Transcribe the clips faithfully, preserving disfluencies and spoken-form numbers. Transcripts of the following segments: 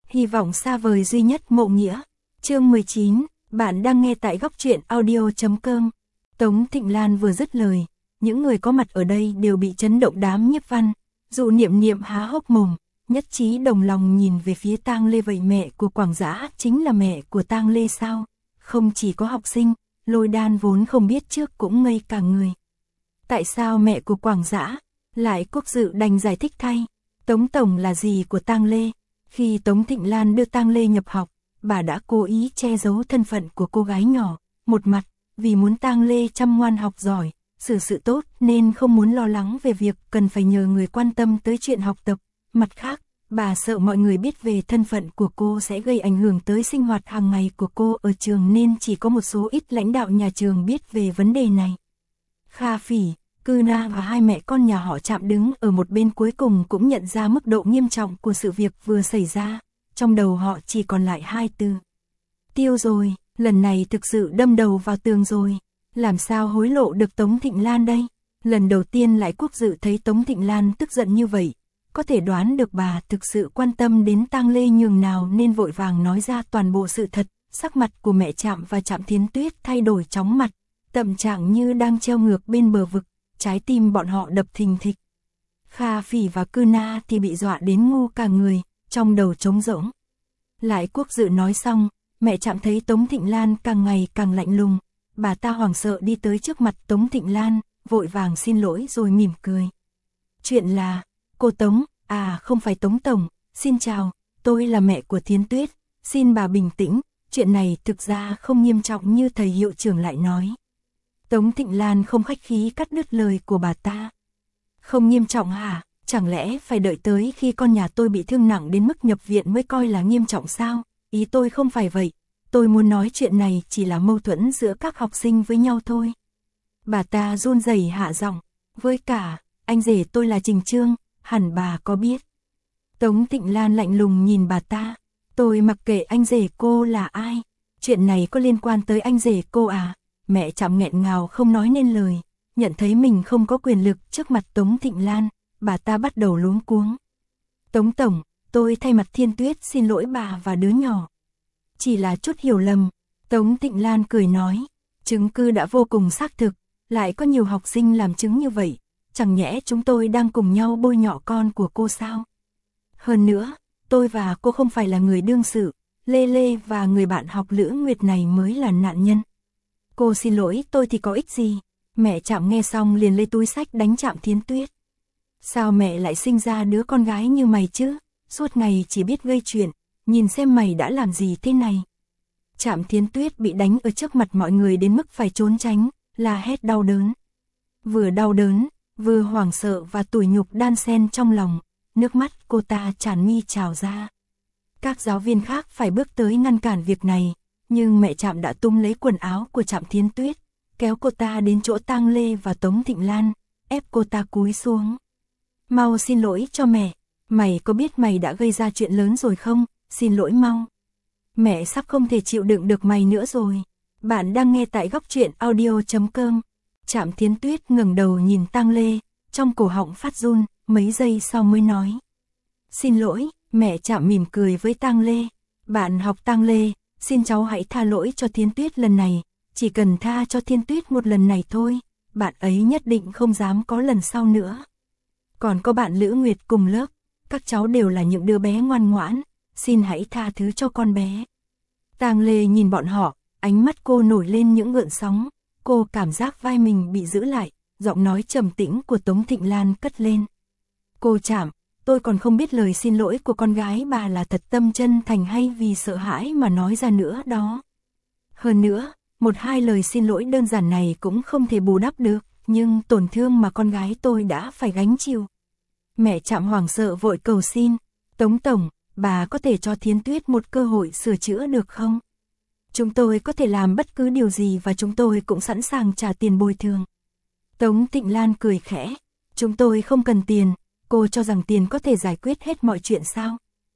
Hy vọng xa vời duy nhất mộ nghĩa. Chương mười chín, bạn đang nghe tại góc truyện audio chấm com. Tống Thịnh Lan vừa dứt lời, những người có mặt ở đây đều bị chấn động. Đám nhiếp văn, Dụ Niệm Niệm há hốc mồm, nhất trí đồng lòng nhìn về phía Tang Lê. Vậy mẹ của Quảng Dã chính là mẹ của Tang Lê sao? Không chỉ có học sinh, Lôi Đan vốn không biết trước cũng ngây cả người. Tại sao mẹ của Quảng Dã? Lại Quốc Dự đành giải thích thay. Tống tổng là dì của Tang Lê. Khi Tống Thịnh Lan đưa Tang Lê nhập học, bà đã cố ý che giấu thân phận của cô gái nhỏ. Một mặt, vì muốn Tang Lê chăm ngoan học giỏi, xử sự tốt nên không muốn lo lắng về việc cần phải nhờ người quan tâm tới chuyện học tập. Mặt khác, bà sợ mọi người biết về thân phận của cô sẽ gây ảnh hưởng tới sinh hoạt hàng ngày của cô ở trường, nên chỉ có một số ít lãnh đạo nhà trường biết về vấn đề này. Kha Phỉ, Cư Na và hai mẹ con nhà họ Trạm đứng ở một bên cuối cùng cũng nhận ra mức độ nghiêm trọng của sự việc vừa xảy ra. Trong đầu họ chỉ còn lại hai từ: tiêu rồi. Lần này thực sự đâm đầu vào tường rồi. Làm sao hối lộ được Tống Thịnh Lan đây? Lần đầu tiên Lại Quốc Dự thấy Tống Thịnh Lan tức giận như vậy, có thể đoán được bà thực sự quan tâm đến Tang Lê nhường nào nên vội vàng nói ra toàn bộ sự thật. Sắc mặt của mẹ Trạm và Trạm Thiến Tuyết thay đổi chóng mặt, tâm trạng như đang treo ngược bên bờ vực, trái tim bọn họ đập thình thịch. Kha Phỉ và Cư Na thì bị dọa đến ngu cả người, trong đầu trống rỗng. Lại Quốc Dự nói xong, mẹ Trạm thấy Tống Thịnh Lan càng ngày càng lạnh lùng, bà ta hoảng sợ đi tới trước mặt Tống Thịnh Lan, vội vàng xin lỗi rồi mỉm cười. Chuyện là, cô Tống, à không phải Tống Tổng, xin chào, tôi là mẹ của Thiến Tuyết, xin bà bình tĩnh, chuyện này thực ra không nghiêm trọng như thầy hiệu trưởng lại nói. Tống Thịnh Lan không khách khí cắt đứt lời của bà ta. Không nghiêm trọng hả? Chẳng lẽ phải đợi tới khi con nhà tôi bị thương nặng đến mức nhập viện mới coi là nghiêm trọng sao? Ý tôi không phải vậy, tôi muốn nói chuyện này chỉ là mâu thuẫn giữa các học sinh với nhau thôi. Bà ta run rẩy hạ giọng, với cả, anh rể tôi là Trình Trương, hẳn bà có biết. Tống Thịnh Lan lạnh lùng nhìn bà ta, tôi mặc kệ anh rể cô là ai, chuyện này có liên quan tới anh rể cô à? Mẹ Trạm nghẹn ngào không nói nên lời, nhận thấy mình không có quyền lực trước mặt Tống Thịnh Lan, bà ta bắt đầu luống cuống. Tống Tổng, tôi thay mặt Thiên Tuyết xin lỗi bà và đứa nhỏ. Chỉ là chút hiểu lầm, Tống Thịnh Lan cười nói, chứng cứ đã vô cùng xác thực, lại có nhiều học sinh làm chứng như vậy, chẳng nhẽ chúng tôi đang cùng nhau bôi nhọ con của cô sao? Hơn nữa, tôi và cô không phải là người đương sự, Lê Lê và người bạn học Lữ Nguyệt này mới là nạn nhân. Cô xin lỗi tôi thì có ích gì? Mẹ Trạm nghe xong liền lấy túi xách đánh Trạm Thiến Tuyết. Sao mẹ lại sinh ra đứa con gái như mày chứ? Suốt ngày chỉ biết gây chuyện, nhìn xem mày đã làm gì thế này. Trạm Thiến Tuyết bị đánh ở trước mặt mọi người đến mức phải trốn tránh, la hét đau đớn. Vừa đau đớn, vừa hoảng sợ và tủi nhục đan xen trong lòng, nước mắt cô ta tràn mi trào ra. Các giáo viên khác phải bước tới ngăn cản việc này, nhưng mẹ Trạm đã tung lấy quần áo của Trạm Thiến Tuyết, kéo cô ta đến chỗ Tang Lê và Tống Thịnh Lan, ép cô ta cúi xuống. Mau xin lỗi cho mẹ, mày có biết mày đã gây ra chuyện lớn rồi không? Xin lỗi mau. Mẹ sắp không thể chịu đựng được mày nữa rồi. Bạn đang nghe tại góc truyện audio chấm com. Trạm Thiến Tuyết ngẩng đầu nhìn Tang Lê, trong cổ họng phát run, mấy giây sau mới nói. Xin lỗi, mẹ Trạm mỉm cười với Tang Lê. Bạn học Tang Lê, xin cháu hãy tha lỗi cho Thiến Tuyết lần này, chỉ cần tha cho Thiến Tuyết một lần này thôi, bạn ấy nhất định không dám có lần sau nữa. Còn có bạn Lữ Nguyệt cùng lớp, các cháu đều là những đứa bé ngoan ngoãn, xin hãy tha thứ cho con bé. Tang Lê nhìn bọn họ, ánh mắt cô nổi lên những gợn sóng, cô cảm giác vai mình bị giữ lại, giọng nói trầm tĩnh của Tống Thịnh Lan cất lên. Cô Trạm, tôi còn không biết lời xin lỗi của con gái bà là thật tâm chân thành hay vì sợ hãi mà nói ra nữa đó. Hơn nữa, một hai lời xin lỗi đơn giản này cũng không thể bù đắp được, nhưng tổn thương mà con gái tôi đã phải gánh chịu. Mẹ Trạm hoảng sợ vội cầu xin, Tống Tổng, bà có thể cho Thiến Tuyết một cơ hội sửa chữa được không? Chúng tôi có thể làm bất cứ điều gì và chúng tôi cũng sẵn sàng trả tiền bồi thường. Tống Thịnh Lan cười khẽ, chúng tôi không cần tiền, cô cho rằng tiền có thể giải quyết hết mọi chuyện sao?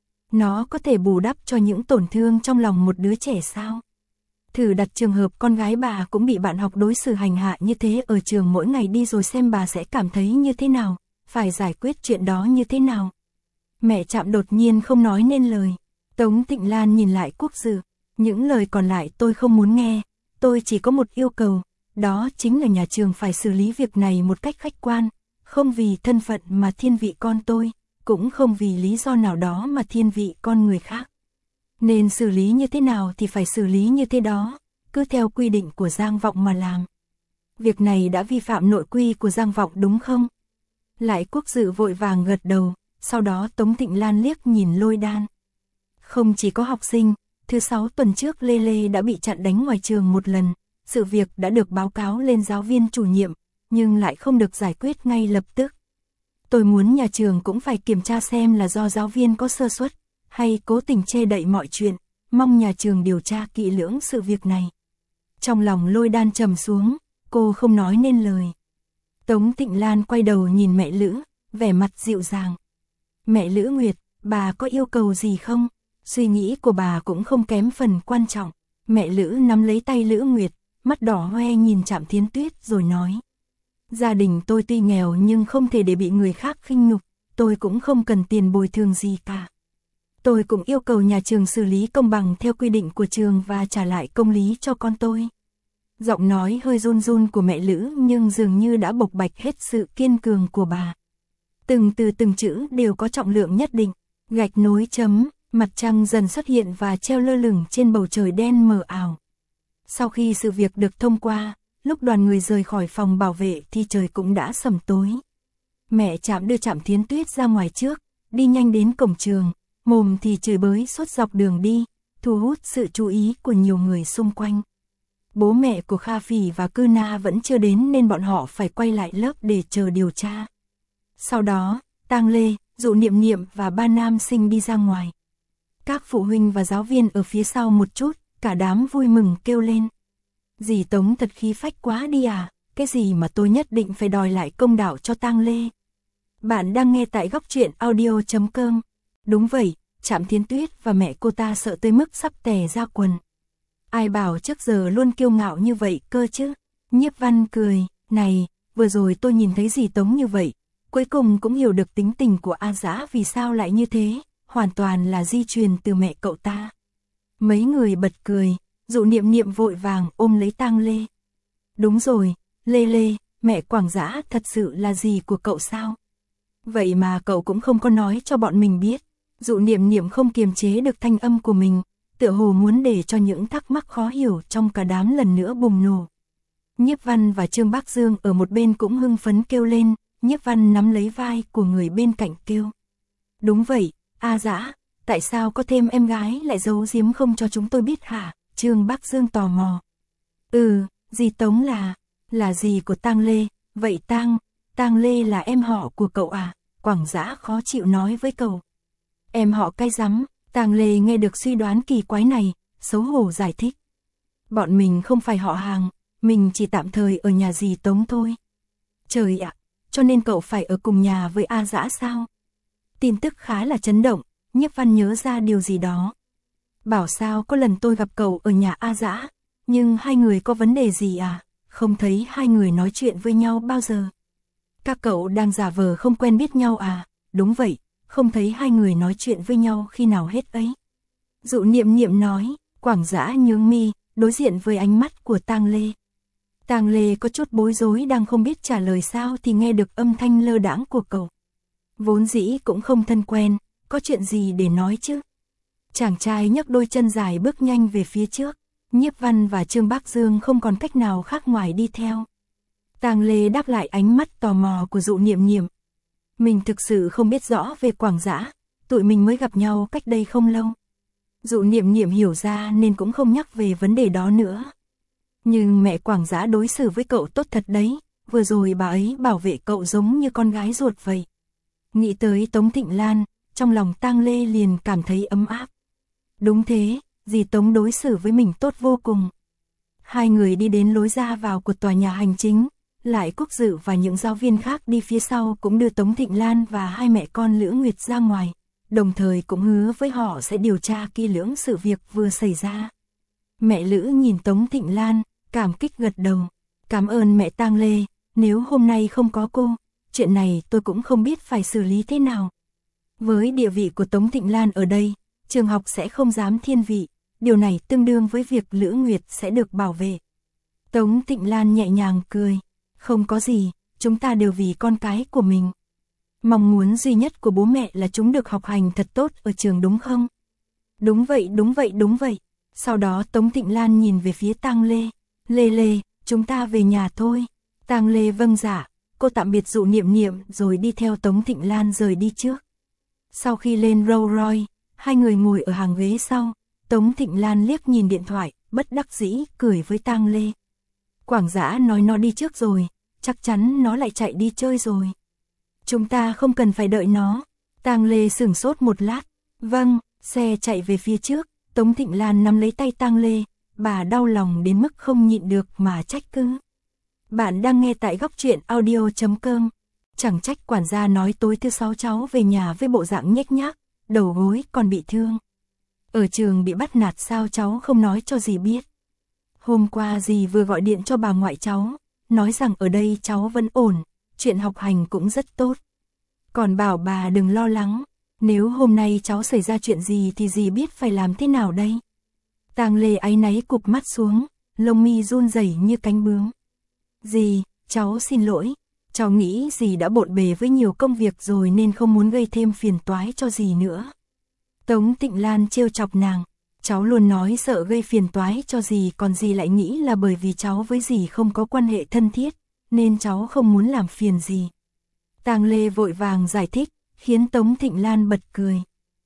Nó có thể bù đắp cho những tổn thương trong lòng một đứa trẻ sao? Thử đặt trường hợp con gái bà cũng bị bạn học đối xử hành hạ như thế ở trường mỗi ngày đi rồi xem bà sẽ cảm thấy như thế nào, phải giải quyết chuyện đó như thế nào. Mẹ Trạm đột nhiên không nói nên lời. Tống Thịnh Lan nhìn lại Quốc Dự, những lời còn lại tôi không muốn nghe, tôi chỉ có một yêu cầu, đó chính là nhà trường phải xử lý việc này một cách khách quan, không vì thân phận mà thiên vị con tôi, cũng không vì lý do nào đó mà thiên vị con người khác. Nên xử lý như thế nào thì phải xử lý như thế đó, cứ theo quy định của Giang Vọng mà làm. Việc này đã vi phạm nội quy của Giang Vọng đúng không? Lại Quốc Dự vội vàng gật đầu, sau đó Tống Thịnh Lan liếc nhìn Lôi Đan. Không chỉ có học sinh, thứ sáu tuần trước Lê Lê đã bị chặn đánh ngoài trường một lần, sự việc đã được báo cáo lên giáo viên chủ nhiệm, nhưng lại không được giải quyết ngay lập tức. Tôi muốn nhà trường cũng phải kiểm tra xem là do giáo viên có sơ suất, hay cố tình che đậy mọi chuyện, mong nhà trường điều tra kỹ lưỡng sự việc này. Trong lòng Lôi Đan trầm xuống, cô không nói nên lời. Tống Thịnh Lan quay đầu nhìn mẹ Lữ, vẻ mặt dịu dàng. Mẹ Lữ Nguyệt, bà có yêu cầu gì không? Suy nghĩ của bà cũng không kém phần quan trọng. Mẹ Lữ nắm lấy tay Lữ Nguyệt, mắt đỏ hoe nhìn Trạm Thiến Tuyết rồi nói. Gia đình tôi tuy nghèo nhưng không thể để bị người khác khinh nhục, tôi cũng không cần tiền bồi thường gì cả. Tôi cũng yêu cầu nhà trường xử lý công bằng theo quy định của trường và trả lại công lý cho con tôi. Giọng nói hơi run run của mẹ Lữ nhưng dường như đã bộc bạch hết sự kiên cường của bà. Từng từ từng chữ đều có trọng lượng nhất định, gạch nối chấm, mặt trăng dần xuất hiện và treo lơ lửng trên bầu trời đen mờ ảo. Sau khi sự việc được thông qua, lúc đoàn người rời khỏi phòng bảo vệ thì trời cũng đã sầm tối. Mẹ Trạm đưa Trạm Thiến Tuyết ra ngoài trước, đi nhanh đến cổng trường, mồm thì chửi bới suốt dọc đường đi, thu hút sự chú ý của nhiều người xung quanh. Bố mẹ của Kha Phỉ và Cư Na vẫn chưa đến nên bọn họ phải quay lại lớp để chờ điều tra. Sau đó, Tang Lê, Dụ Niệm Niệm và ba nam sinh đi ra ngoài. Các phụ huynh và giáo viên ở phía sau một chút, cả đám vui mừng kêu lên. Dì Tống thật khí phách quá đi à, cái gì mà tôi nhất định phải đòi lại công đạo cho Tang Lê. Bạn đang nghe tại góc truyện audio chấm com. Đúng vậy, Trạm Thiến Tuyết và mẹ cô ta sợ tới mức sắp tè ra quần. Ai bảo trước giờ luôn kiêu ngạo như vậy cơ chứ. Nhiếp Văn cười, này, vừa rồi tôi nhìn thấy dì Tống như vậy, cuối cùng cũng hiểu được tính tình của A Dã vì sao lại như thế, hoàn toàn là di truyền từ mẹ cậu ta. Mấy người bật cười, Dụ Niệm Niệm vội vàng ôm lấy Tang Lê. Đúng rồi, Lê Lê, mẹ Quảng Dã thật sự là dì của cậu sao? Vậy mà cậu cũng không có nói cho bọn mình biết. Dụ Niệm Niệm không kiềm chế được thanh âm của mình, tựa hồ muốn để cho những thắc mắc khó hiểu trong cả đám lần nữa bùng nổ. Nhiếp Văn và Trương Bác Dương ở một bên cũng hưng phấn kêu lên, Nhiếp Văn nắm lấy vai của người bên cạnh kêu. Đúng vậy, A Dã, tại sao có thêm em gái lại giấu giếm không cho chúng tôi biết hả? Trương Bác Dương tò mò. Ừ, dì Tống là, là dì của Tang Lê, vậy Tang, Tang Lê là em họ của cậu à? Quảng Dã khó chịu nói với cậu. Em họ cái rắm, Tang Lê nghe được suy đoán kỳ quái này, xấu hổ giải thích. Bọn mình không phải họ hàng, mình chỉ tạm thời ở nhà dì Tống thôi. Trời ạ, cho nên cậu phải ở cùng nhà với A Dã sao? Tin tức khá là chấn động, Nhiếp Văn nhớ ra điều gì đó. Bảo sao có lần tôi gặp cậu ở nhà A Dã, nhưng hai người có vấn đề gì à? Không thấy hai người nói chuyện với nhau bao giờ. Các cậu đang giả vờ không quen biết nhau à? Đúng vậy, không thấy hai người nói chuyện với nhau khi nào hết ấy. Dụ Niệm Niệm nói, Quảng Dã nhướng mi, đối diện với ánh mắt của Tang Lê. Tang Lê có chút bối rối đang không biết trả lời sao thì nghe được âm thanh lơ đãng của cậu. Vốn dĩ cũng không thân quen, có chuyện gì để nói chứ? Chàng trai nhấc đôi chân dài bước nhanh về phía trước, Nhiếp Văn và Trương Bác Dương không còn cách nào khác ngoài đi theo. Tang Lê đáp lại ánh mắt tò mò của Dụ Niệm Niệm. Mình thực sự không biết rõ về Quảng Dã, tụi mình mới gặp nhau cách đây không lâu. Dụ Niệm Niệm hiểu ra nên cũng không nhắc về vấn đề đó nữa. Nhưng mẹ Quảng Dã đối xử với cậu tốt thật đấy, vừa rồi bà ấy bảo vệ cậu giống như con gái ruột vậy. Nghĩ tới Tống Thịnh Lan, trong lòng Tang Lê liền cảm thấy ấm áp. Đúng thế, dì Tống đối xử với mình tốt vô cùng. Hai người đi đến lối ra vào của tòa nhà hành chính, Lại Quốc Dự và những giáo viên khác đi phía sau cũng đưa Tống Thịnh Lan và hai mẹ con Lữ Nguyệt ra ngoài, đồng thời cũng hứa với họ sẽ điều tra kỹ lưỡng sự việc vừa xảy ra. Mẹ Lữ nhìn Tống Thịnh Lan, cảm kích gật đầu. Cảm ơn mẹ Tang Lê, nếu hôm nay không có cô, chuyện này tôi cũng không biết phải xử lý thế nào. Với địa vị của Tống Thịnh Lan ở đây, trường học sẽ không dám thiên vị, điều này tương đương với việc Lữ Nguyệt sẽ được bảo vệ. Tống Tịnh Lan nhẹ nhàng cười, không có gì, chúng ta đều vì con cái của mình. Mong muốn duy nhất của bố mẹ là chúng được học hành thật tốt ở trường đúng không? Đúng vậy, đúng vậy, đúng vậy. Sau đó Tống Tịnh Lan nhìn về phía Tang Lê, Lê Lê, chúng ta về nhà thôi. Tang Lê vâng dạ, cô tạm biệt Dụ Niệm Niệm rồi đi theo Tống Tịnh Lan rời đi trước. Sau khi lên Rolls Royce, hai người ngồi ở hàng ghế sau, Tống Tịnh Lan liếc nhìn điện thoại, bất đắc dĩ cười với Tang Lê. Quảng Dã nói nó đi trước rồi, chắc chắn nó lại chạy đi chơi rồi. Chúng ta không cần phải đợi nó. Tang Lê sửng sốt một lát. Vâng, xe chạy về phía trước, Tống Tịnh Lan nắm lấy tay Tang Lê, bà đau lòng đến mức không nhịn được mà trách cứ. Bạn đang nghe tại góc truyện audio chấm com. Chẳng trách quản gia nói tối thứ sáu cháu về nhà với bộ dạng nhếch nhác, đầu gối còn bị thương. Ở trường bị bắt nạt sao cháu không nói cho dì biết. Hôm qua dì vừa gọi điện cho bà ngoại cháu, nói rằng ở đây cháu vẫn ổn, chuyện học hành cũng rất tốt. Còn bảo bà đừng lo lắng, nếu hôm nay cháu xảy ra chuyện gì thì dì biết phải làm thế nào đây. Tang Lê áy náy cụp mắt xuống, lông mi run rẩy như cánh bướm. Dì, cháu xin lỗi, cháu nghĩ dì đã bộn bề với nhiều công việc rồi nên không muốn gây thêm phiền toái cho dì nữa. Tống Tịnh Lan trêu chọc nàng, cháu luôn nói sợ gây phiền toái cho dì, còn dì lại nghĩ là bởi vì cháu với dì không có quan hệ thân thiết, nên cháu không muốn làm phiền dì. Tang Lê vội vàng giải thích, khiến Tống Tịnh Lan bật cười.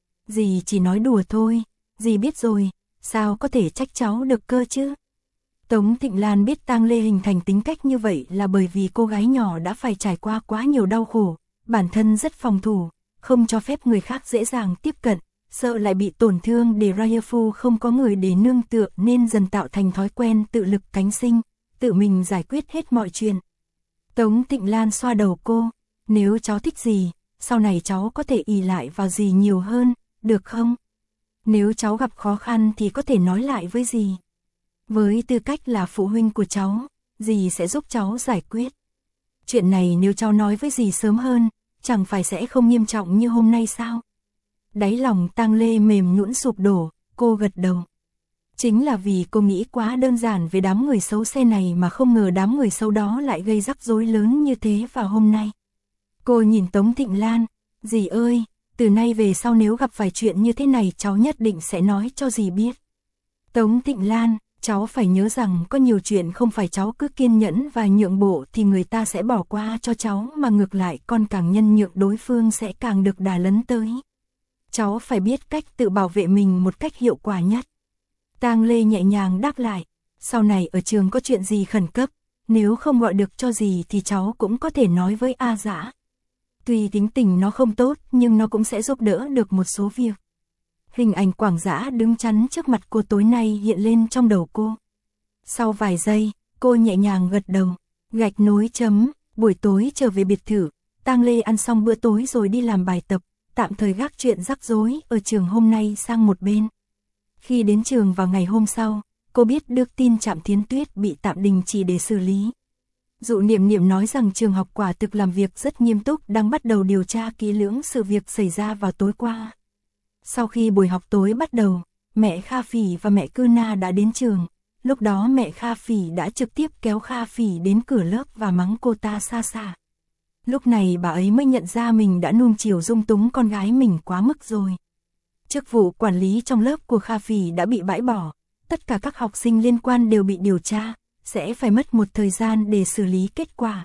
Dì chỉ nói đùa thôi, dì biết rồi, sao có thể trách cháu được cơ chứ? Tống Tịnh Lan biết Tang Lê hình thành tính cách như vậy là bởi vì cô gái nhỏ đã phải trải qua quá nhiều đau khổ, bản thân rất phòng thủ, không cho phép người khác dễ dàng tiếp cận, sợ lại bị tổn thương để Rayefu không có người để nương tựa nên dần tạo thành thói quen tự lực cánh sinh, tự mình giải quyết hết mọi chuyện. Tống Tịnh Lan xoa đầu cô, nếu cháu thích gì, sau này cháu có thể ỷ lại vào dì nhiều hơn, được không? Nếu cháu gặp khó khăn thì có thể nói lại với dì. Với tư cách là phụ huynh của cháu, dì sẽ giúp cháu giải quyết. Chuyện này nếu cháu nói với dì sớm hơn, chẳng phải sẽ không nghiêm trọng như hôm nay sao? Đáy lòng Tang Lê mềm nhũn sụp đổ, cô gật đầu. Chính là vì cô nghĩ quá đơn giản về đám người xấu xe này mà không ngờ đám người xấu đó lại gây rắc rối lớn như thế vào hôm nay. Cô nhìn Tống Tịnh Lan, dì ơi, từ nay về sau nếu gặp phải chuyện như thế này cháu nhất định sẽ nói cho dì biết. Tống Tịnh Lan, cháu phải nhớ rằng có nhiều chuyện không phải cháu cứ kiên nhẫn và nhượng bộ thì người ta sẽ bỏ qua cho cháu, mà ngược lại con càng nhân nhượng đối phương sẽ càng được đà lấn tới. Cháu phải biết cách tự bảo vệ mình một cách hiệu quả nhất. Tang Lê nhẹ nhàng đáp lại, sau này ở trường có chuyện gì khẩn cấp, nếu không gọi được cho dì thì cháu cũng có thể nói với A Dã. Tuy tính tình nó không tốt nhưng nó cũng sẽ giúp đỡ được một số việc. Hình ảnh Quảng Dã đứng chắn trước mặt cô tối nay hiện lên trong đầu cô. Sau vài giây, cô nhẹ nhàng gật đầu, gạch nối chấm, buổi tối trở về biệt thự, Tang Lê ăn xong bữa tối rồi đi làm bài tập, tạm thời gác chuyện rắc rối ở trường hôm nay sang một bên. Khi đến trường vào ngày hôm sau, cô biết được tin Trạm Thiến Tuyết bị tạm đình chỉ để xử lý. Dụ Niệm Niệm nói rằng trường học quả thực làm việc rất nghiêm túc, đang bắt đầu điều tra kỹ lưỡng sự việc xảy ra vào tối qua. Sau khi buổi học tối bắt đầu, mẹ Kha Phỉ và mẹ Cư Na đã đến trường. Lúc đó mẹ Kha Phỉ đã trực tiếp kéo Kha Phỉ đến cửa lớp và mắng cô ta xa xa. Lúc này bà ấy mới nhận ra mình đã nuông chiều dung túng con gái mình quá mức rồi. Chức vụ quản lý trong lớp của Kha Phỉ đã bị bãi bỏ, tất cả các học sinh liên quan đều bị điều tra, sẽ phải mất một thời gian để xử lý kết quả.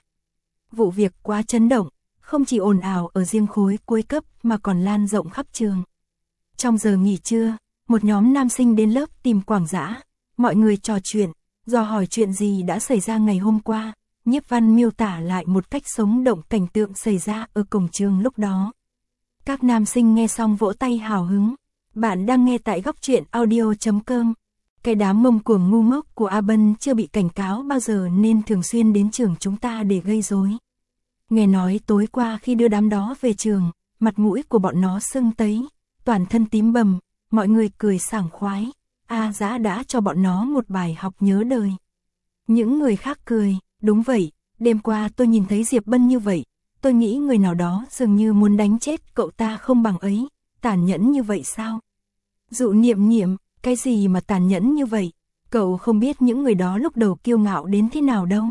Vụ việc quá chấn động, không chỉ ồn ào ở riêng khối cuối cấp mà còn lan rộng khắp trường. Trong giờ nghỉ trưa, một nhóm nam sinh đến lớp tìm Quảng Dã, mọi người trò chuyện, dò hỏi chuyện gì đã xảy ra ngày hôm qua. Nhiếp Văn miêu tả lại một cách sống động cảnh tượng xảy ra ở cổng trường lúc đó. Các nam sinh nghe xong vỗ tay hào hứng. Bạn đang nghe tại góc truyện audio chấm com. Cái đám mông cuồng ngu ngốc của A Bân chưa bị cảnh cáo bao giờ nên thường xuyên đến trường chúng ta để gây rối. Nghe nói tối qua khi đưa đám đó về trường, mặt mũi của bọn nó sưng tấy, toàn thân tím bầm, mọi người cười sảng khoái. A Dã đã cho bọn nó một bài học nhớ đời. Những người khác cười, đúng vậy, đêm qua tôi nhìn thấy Diệp Bân như vậy, tôi nghĩ người nào đó dường như muốn đánh chết cậu ta không bằng ấy, tàn nhẫn như vậy sao? Dụ Niệm Niệm, cái gì mà tàn nhẫn như vậy? Cậu không biết những người đó lúc đầu kiêu ngạo đến thế nào đâu.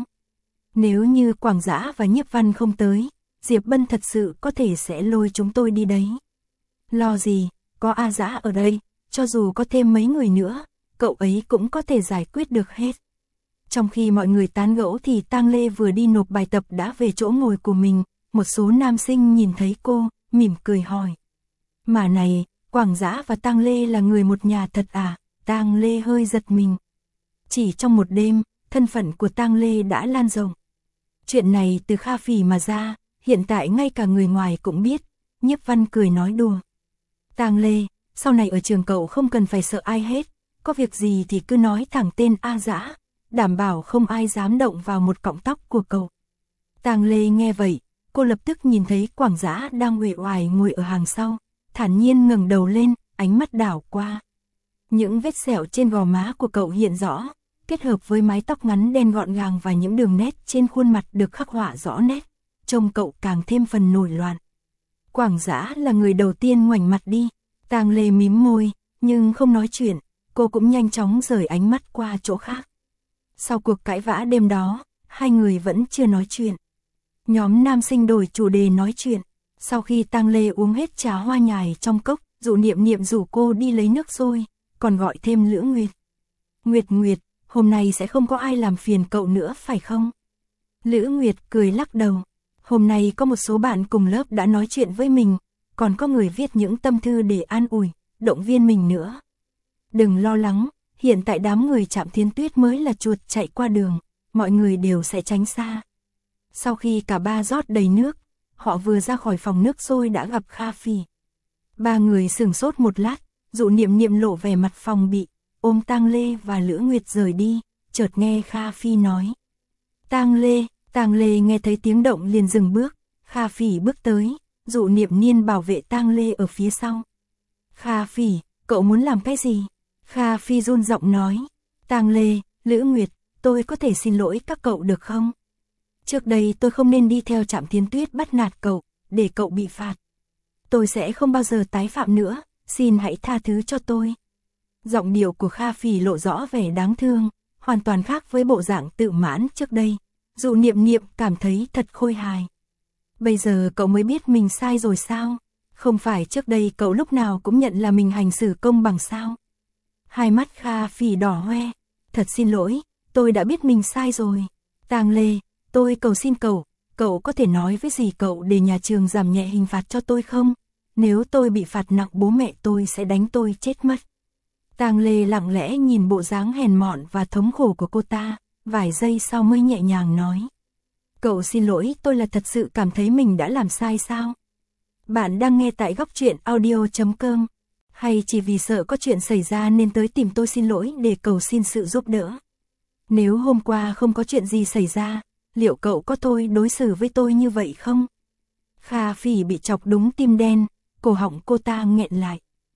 Nếu như Quảng Dã và Nhiếp Văn không tới, Diệp Bân thật sự có thể sẽ lôi chúng tôi đi đấy. Lo gì, có A Dã ở đây, cho dù có thêm mấy người nữa, cậu ấy cũng có thể giải quyết được hết. Trong khi mọi người tán gẫu thì Tang Lê vừa đi nộp bài tập đã về chỗ ngồi của mình, một số nam sinh nhìn thấy cô, mỉm cười hỏi. Mà này, Quảng Dã và Tang Lê là người một nhà thật à? Tang Lê hơi giật mình. Chỉ trong một đêm, thân phận của Tang Lê đã lan rộng. Chuyện này từ Kha Phỉ mà ra, hiện tại ngay cả người ngoài cũng biết. Nhiếp Văn cười nói đùa. Tang Lê, sau này ở trường cậu không cần phải sợ ai hết, có việc gì thì cứ nói thẳng tên A Dã, đảm bảo không ai dám động vào một cọng tóc của cậu. Tang Lê nghe vậy, cô lập tức nhìn thấy Quảng Dã đang uể oải ngồi ở hàng sau, thản nhiên ngẩng đầu lên, ánh mắt đảo qua. Những vết sẹo trên gò má của cậu hiện rõ, kết hợp với mái tóc ngắn đen gọn gàng và những đường nét trên khuôn mặt được khắc họa rõ nét, trông cậu càng thêm phần nổi loạn. Quảng Dã là người đầu tiên ngoảnh mặt đi, Tang Lê mím môi, nhưng không nói chuyện, cô cũng nhanh chóng rời ánh mắt qua chỗ khác. Sau cuộc cãi vã đêm đó, hai người vẫn chưa nói chuyện. Nhóm nam sinh đổi chủ đề nói chuyện, sau khi Tang Lê uống hết trà hoa nhài trong cốc, Dụ Niệm Niệm rủ cô đi lấy nước sôi, còn gọi thêm Lữ Nguyệt. Nguyệt Nguyệt, hôm nay sẽ không có ai làm phiền cậu nữa phải không? Lữ Nguyệt cười lắc đầu. Hôm nay có một số bạn cùng lớp đã nói chuyện với mình, còn có người viết những tâm thư để an ủi, động viên mình nữa. Đừng lo lắng, hiện tại đám người Trạm Thiên Tuyết mới là chuột chạy qua đường, mọi người đều sẽ tránh xa. Sau khi cả ba rót đầy nước, họ vừa ra khỏi phòng nước sôi đã gặp Kha Phỉ. Ba người sửng sốt một lát, Dụ Niệm Niệm lộ vẻ mặt phòng bị, ôm Tang Lê và Lữ Nguyệt rời đi, chợt nghe Kha Phỉ nói. Tang Lê, Tang Lê nghe thấy tiếng động liền dừng bước, Kha Phỉ bước tới, Dụ Niệm Niên bảo vệ Tang Lê ở phía sau. Kha Phỉ, cậu muốn làm cái gì? Kha Phỉ run giọng nói. Tang Lê, Lữ Nguyệt, tôi có thể xin lỗi các cậu được không? Trước đây tôi không nên đi theo Trạm Thiên Tuyết bắt nạt cậu, để cậu bị phạt. Tôi sẽ không bao giờ tái phạm nữa, xin hãy tha thứ cho tôi. Giọng điệu của Kha Phỉ lộ rõ vẻ đáng thương, hoàn toàn khác với bộ dạng tự mãn trước đây. Dụ Niệm Niệm cảm thấy thật khôi hài. Bây giờ cậu mới biết mình sai rồi sao? Không phải trước đây cậu lúc nào cũng nhận là mình hành xử công bằng sao? Hai mắt Kha Phỉ đỏ hoe. Thật xin lỗi, tôi đã biết mình sai rồi. Tang Lê, tôi cầu xin cậu, cậu có thể nói với dì cậu để nhà trường giảm nhẹ hình phạt cho tôi không? Nếu tôi bị phạt nặng bố mẹ tôi sẽ đánh tôi chết mất. Tang Lê lặng lẽ nhìn bộ dáng hèn mọn và thống khổ của cô ta, vài giây sau mới nhẹ nhàng nói. Cậu xin lỗi, tôi là thật sự cảm thấy mình đã làm sai sao? Bạn đang nghe tại góc truyện audio chấm com, hay chỉ vì sợ có chuyện xảy ra nên tới tìm tôi xin lỗi để cầu xin sự giúp đỡ? Nếu hôm qua không có chuyện gì xảy ra, liệu cậu có thôi đối xử với tôi như vậy không? Kha Phỉ bị chọc đúng tim đen, cổ họng cô ta nghẹn lại.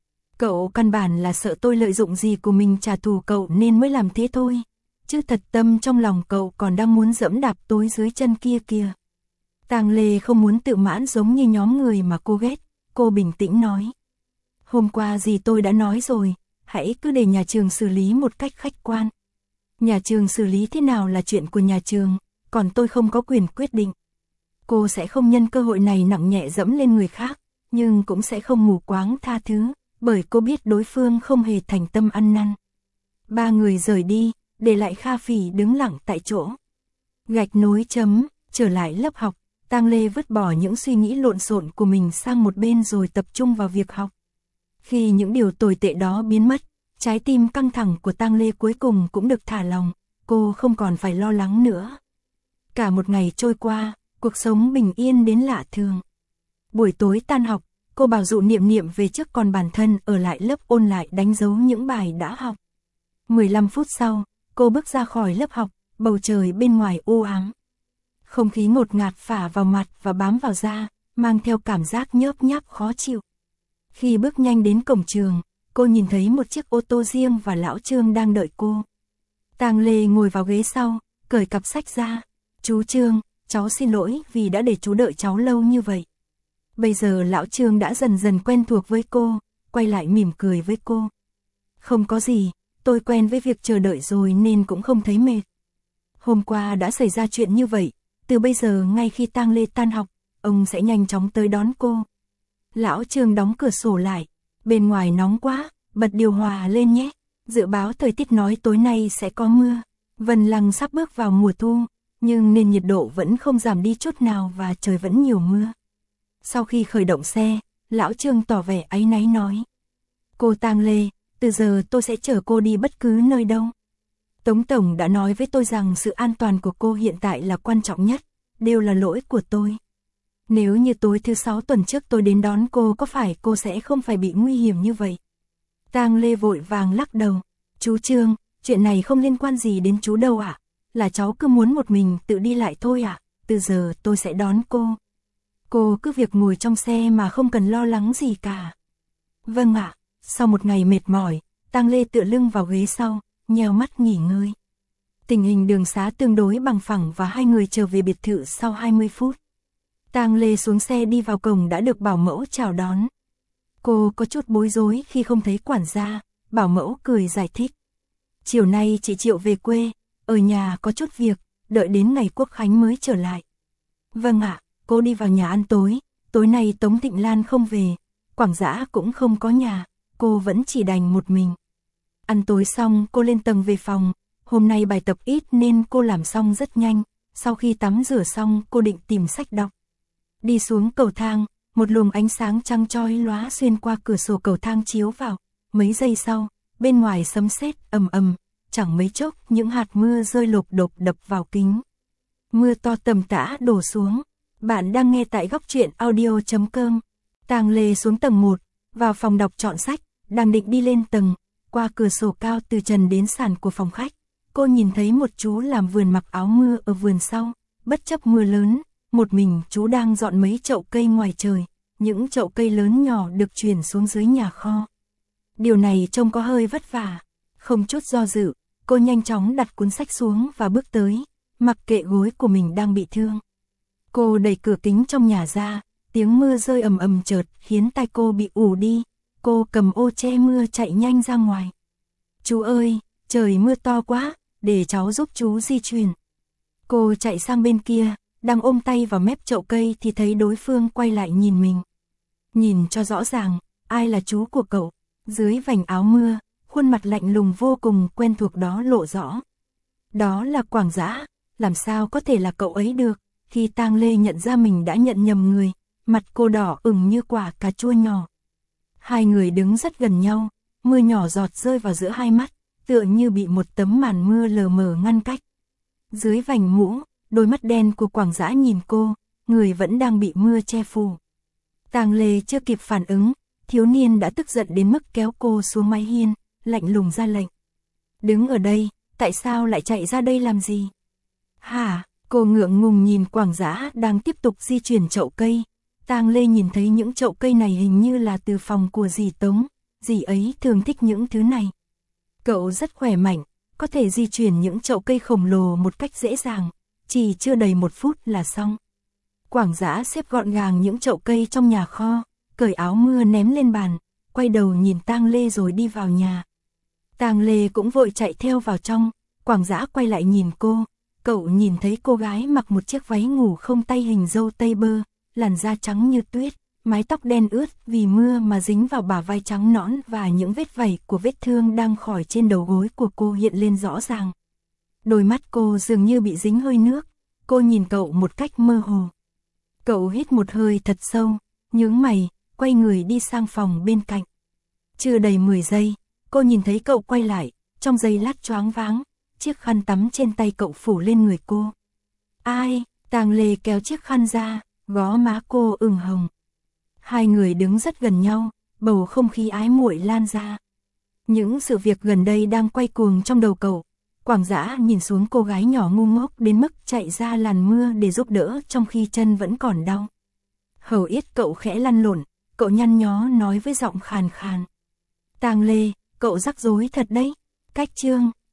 Cậu căn bản là sợ tôi lợi dụng gì của mình trả thù cậu nên mới làm thế thôi. Chứ thật tâm trong lòng cậu còn đang muốn dẫm đạp tôi dưới chân kia kìa. Tang Lê không muốn tự mãn giống như nhóm người mà cô ghét, cô bình tĩnh nói. Hôm qua gì tôi đã nói rồi, hãy cứ để nhà trường xử lý một cách khách quan. Nhà trường xử lý thế nào là chuyện của nhà trường, còn tôi không có quyền quyết định. Cô sẽ không nhân cơ hội này nặng nhẹ dẫm lên người khác, nhưng cũng sẽ không mù quáng tha thứ, bởi cô biết đối phương không hề thành tâm ăn năn. Ba người rời đi, để lại Kha Phỉ đứng lặng tại chỗ. Gạch nối chấm, trở lại lớp học, Tang Lê vứt bỏ những suy nghĩ lộn xộn của mình sang một bên rồi tập trung vào việc học. Khi những điều tồi tệ đó biến mất, trái tim căng thẳng của Tang Lê cuối cùng cũng được thả lỏng, cô không còn phải lo lắng nữa. Cả một ngày trôi qua, cuộc sống bình yên đến lạ thường. Buổi tối tan học, cô bảo Dụ Niệm Niệm về trước còn bản thân ở lại lớp ôn lại đánh dấu những bài đã học. mười lăm phút sau, cô bước ra khỏi lớp học, bầu trời bên ngoài u ám. Không khí ngột ngạt phả vào mặt và bám vào da, mang theo cảm giác nhớp nháp khó chịu. Khi bước nhanh đến cổng trường, cô nhìn thấy một chiếc ô tô riêng và lão Trương đang đợi cô. Tang Lê ngồi vào ghế sau, cởi cặp sách ra. Chú Trương, cháu xin lỗi vì đã để chú đợi cháu lâu như vậy. Bây giờ lão Trương đã dần dần quen thuộc với cô, quay lại mỉm cười với cô. Không có gì, tôi quen với việc chờ đợi rồi nên cũng không thấy mệt. Hôm qua đã xảy ra chuyện như vậy, từ bây giờ ngay khi Tang Lê tan học, ông sẽ nhanh chóng tới đón cô. Lão Trương đóng cửa sổ lại, bên ngoài nóng quá, bật điều hòa lên nhé. Dự báo thời tiết nói tối nay sẽ có mưa. Vân Lăng sắp bước vào mùa thu, nhưng nên nhiệt độ vẫn không giảm đi chút nào và trời vẫn nhiều mưa. Sau khi khởi động xe, Lão Trương tỏ vẻ áy náy nói. Cô Tang Lê, từ giờ tôi sẽ chở cô đi bất cứ nơi đâu. Tống Tổng đã nói với tôi rằng sự an toàn của cô hiện tại là quan trọng nhất, đều là lỗi của tôi. Nếu như tối thứ sáu tuần trước tôi đến đón cô có phải cô sẽ không phải bị nguy hiểm như vậy? Tang Lê vội vàng lắc đầu. Chú Trương, chuyện này không liên quan gì đến chú đâu ạ. À? Là cháu cứ muốn một mình tự đi lại thôi ạ. À? Từ giờ tôi sẽ đón cô. Cô cứ việc ngồi trong xe mà không cần lo lắng gì cả. Vâng ạ. À. Sau một ngày mệt mỏi, Tang Lê tựa lưng vào ghế sau, nheo mắt nghỉ ngơi. Tình hình đường xá tương đối bằng phẳng và hai người trở về biệt thự sau hai mươi phút. Tang Lê xuống xe đi vào cổng đã được bảo mẫu chào đón. Cô có chút bối rối khi không thấy quản gia, bảo mẫu cười giải thích. Chiều nay chị Triệu về quê, ở nhà có chút việc, đợi đến ngày Quốc Khánh mới trở lại. Vâng ạ, cô đi vào nhà ăn tối, tối nay Tống Thịnh Lan không về, Quảng Dã cũng không có nhà, cô vẫn chỉ đành một mình. Ăn tối xong cô lên tầng về phòng, hôm nay bài tập ít nên cô làm xong rất nhanh, sau khi tắm rửa xong cô định tìm sách đọc. Đi xuống cầu thang, một luồng ánh sáng trăng chói lóa xuyên qua cửa sổ cầu thang chiếu vào, mấy giây sau, bên ngoài sấm sét ầm ầm, chẳng mấy chốc những hạt mưa rơi lộp độp đập vào kính. Mưa to tầm tã đổ xuống. Bạn đang nghe tại góc truyện audio chấm com. Tang Lê xuống tầng một, vào phòng đọc chọn sách, đang định đi lên tầng, qua cửa sổ cao từ trần đến sàn của phòng khách, cô nhìn thấy một chú làm vườn mặc áo mưa ở vườn sau, bất chấp mưa lớn, một mình chú đang dọn mấy chậu cây ngoài trời, những chậu cây lớn nhỏ được chuyển xuống dưới nhà kho. Điều này trông có hơi vất vả, không chút do dự, cô nhanh chóng đặt cuốn sách xuống và bước tới, mặc kệ gối của mình đang bị thương. Cô đẩy cửa kính trong nhà ra, tiếng mưa rơi ầm ầm chợt khiến tai cô bị ù đi, cô cầm ô che mưa chạy nhanh ra ngoài. Chú ơi, trời mưa to quá, để cháu giúp chú di chuyển. Cô chạy sang bên kia, đang ôm tay vào mép chậu cây thì thấy đối phương quay lại nhìn mình. Nhìn cho rõ ràng, ai là chú của cậu, dưới vành áo mưa, khuôn mặt lạnh lùng vô cùng quen thuộc đó lộ rõ. Đó là Quảng Dã, làm sao có thể là cậu ấy được, khi Tang Lê nhận ra mình đã nhận nhầm người, mặt cô đỏ ửng như quả cà chua nhỏ. Hai người đứng rất gần nhau, mưa nhỏ giọt rơi vào giữa hai mắt, tựa như bị một tấm màn mưa lờ mờ ngăn cách. Dưới vành mũ, đôi mắt đen của Quảng Dã nhìn cô, người vẫn đang bị mưa che phủ. Tang Lê chưa kịp phản ứng, thiếu niên đã tức giận đến mức kéo cô xuống mái hiên, lạnh lùng ra lệnh. Đứng ở đây, tại sao lại chạy ra đây làm gì? Hả? Cô ngượng ngùng nhìn Quảng Dã đang tiếp tục di chuyển chậu cây. Tang Lê nhìn thấy những chậu cây này hình như là từ phòng của dì Tống, dì ấy thường thích những thứ này. Cậu rất khỏe mạnh, có thể di chuyển những chậu cây khổng lồ một cách dễ dàng, chỉ chưa đầy một phút là xong. Quảng Dã xếp gọn gàng những chậu cây trong nhà kho, cởi áo mưa ném lên bàn, quay đầu nhìn Tang Lê rồi đi vào nhà. Tang Lê cũng vội chạy theo vào trong, Quảng Dã quay lại nhìn cô, cậu nhìn thấy cô gái mặc một chiếc váy ngủ không tay hình dâu tây bơ, làn da trắng như tuyết, mái tóc đen ướt vì mưa mà dính vào bả vai trắng nõn và những vết vảy của vết thương đang khỏi trên đầu gối của cô hiện lên rõ ràng. Đôi mắt cô dường như bị dính hơi nước, cô nhìn cậu một cách mơ hồ. Cậu hít một hơi thật sâu, nhướng mày, quay người đi sang phòng bên cạnh. Chưa đầy mười giây, cô nhìn thấy cậu quay lại, trong giây lát choáng váng, chiếc khăn tắm trên tay cậu phủ lên người cô. Ai? Tang Lê kéo chiếc khăn ra, gò má cô ửng hồng. Hai người đứng rất gần nhau, bầu không khí ái muội lan ra. Những sự việc gần đây đang quay cuồng trong đầu cậu. Quảng Dã nhìn xuống cô gái nhỏ ngu ngốc đến mức chạy ra làn mưa để giúp đỡ trong khi chân vẫn còn đau. Hầu yết cậu khẽ lăn lộn, cậu nhăn nhó nói với giọng khàn khàn. Tang Lê, cậu rắc rối thật đấy. Cách Trương,